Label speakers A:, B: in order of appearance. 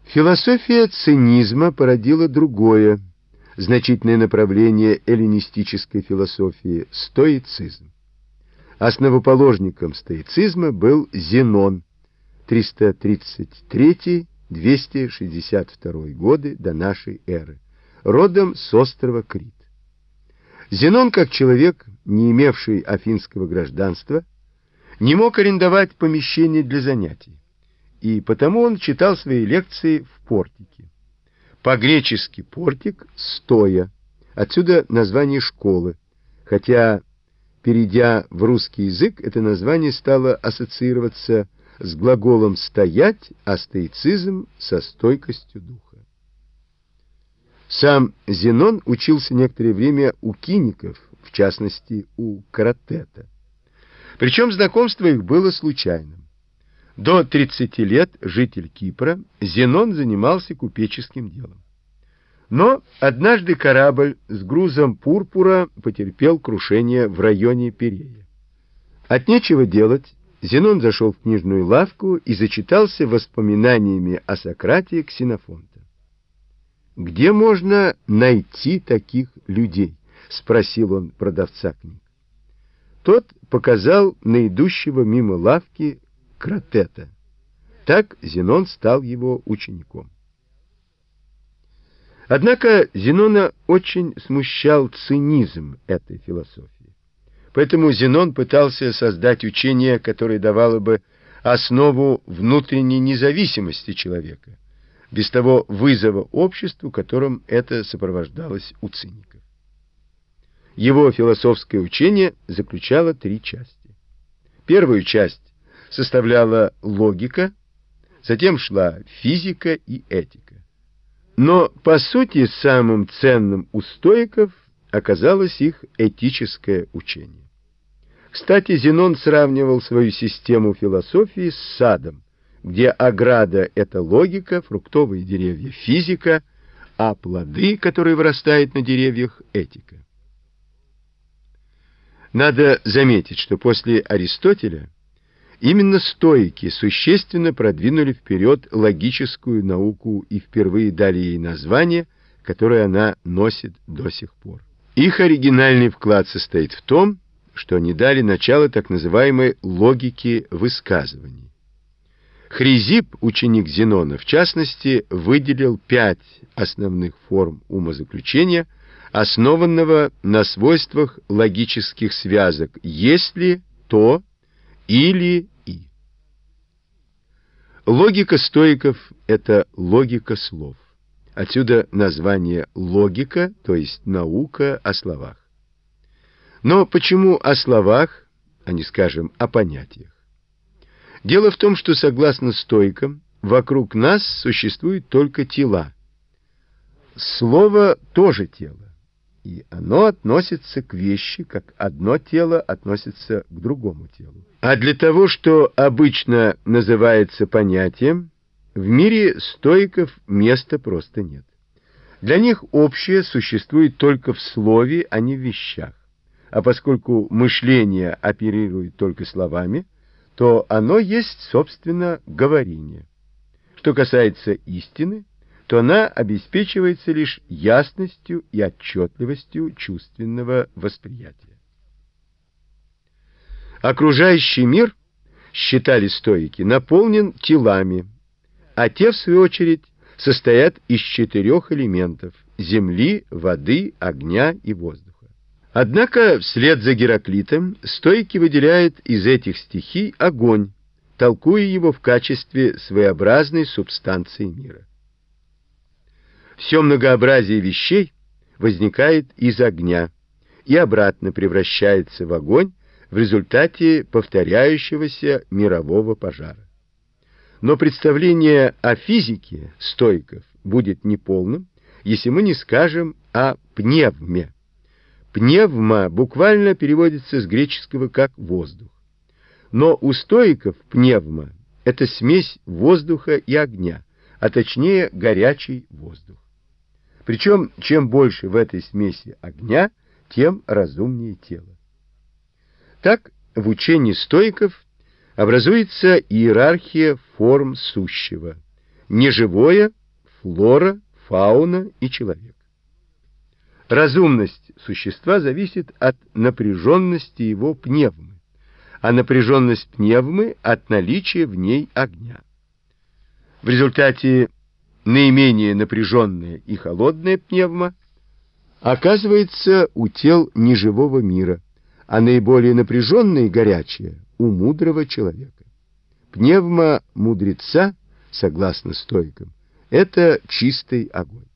A: Философия цинизма породила другое, значительное направление эллинистической философии – стоицизм. Основоположником стоицизма был Зенон, 333-262 годы до нашей эры, родом с острова Крит. Зенон, как человек, не имевший афинского гражданства, не мог арендовать помещение для занятий, и потому он читал свои лекции в портике. По-гречески портик – стоя, отсюда название школы, хотя, перейдя в русский язык, это название стало ассоциироваться с глаголом «стоять», а стоицизм – со стойкостью духа. Сам Зенон учился некоторое время у киников, в частности, у Кратета. Причем знакомство их было случайным. До 30 лет житель Кипра, Зенон занимался купеческим делом. Но однажды корабль с грузом пурпура потерпел крушение в районе Пирея. От нечего делать, Зенон зашел в книжную лавку и зачитался воспоминаниями о Сократе Ксенофонта. «Где можно найти таких людей?» — спросил он продавца книг. Тот показал на идущего мимо лавки Кратета. Так Зенон стал его учеником. Однако Зенона очень смущал цинизм этой философии. Поэтому Зенон пытался создать учение, которое давало бы основу внутренней независимости человека, без того вызова обществу, которым это сопровождалось у циников. Его философское учение заключало 3 части. Первую часть составляла логика, затем шла физика и этика. Но, по сути, самым ценным у стоиков оказалось их этическое учение. Кстати, Зенон сравнивал свою систему философии с садом, где ограда — это логика, фруктовые деревья — физика, а плоды, которые вырастают на деревьях — этика. Надо заметить, что после Аристотеля именно стоики существенно продвинули вперед логическую науку и впервые дали ей название, которое она носит до сих пор. Их оригинальный вклад состоит в том, что они дали начало так называемой логике высказываний. Хризипп, ученик Зенона, в частности, выделил 5 основных форм умозаключения, основанного на свойствах логических связок «если», «то», «или», «и». Логика стоиков — это логика слов. Отсюда название логика, то есть наука о словах. Но почему о словах, а не, скажем, о понятиях? Дело в том, что, согласно стоикам, вокруг нас существуют только тела. Слово тоже тело, и оно относится к вещи, как одно тело относится к другому телу. А для того, что обычно называется понятием, в мире стоиков места просто нет. Для них общее существует только в слове, а не в вещах. А поскольку мышление оперирует только словами, то оно есть, собственно, говорение. Что касается истины, то она обеспечивается лишь ясностью и отчетливостью чувственного восприятия. Окружающий мир, считали стоики, наполнен телами, а те, в свою очередь, состоят из 4 элементов – земли, воды, огня и воздуха. Однако, вслед за Гераклитом, стоики выделяют из этих стихий огонь, толкуя его в качестве своеобразной субстанции мира. Все многообразие вещей возникает из огня и обратно превращается в огонь в результате повторяющегося мирового пожара. Но представление о физике стоиков будет неполным, если мы не скажем о пневме. Пневма буквально переводится с греческого как «воздух». Но у стоиков пневма — это смесь воздуха и огня, а точнее горячий воздух. Причем, чем больше в этой смеси огня, тем разумнее тело. Так, в учении стоиков образуется иерархия форм сущего, неживое — флора, фауна и человек. Разумность существа зависит от напряженности его пневмы, а напряженность пневмы от наличия в ней огня. В результате наименее напряженная и холодная пневма оказывается у тел неживого мира, а наиболее напряженная и горячая у мудрого человека. Пневма мудреца, согласно стоикам, это чистый огонь.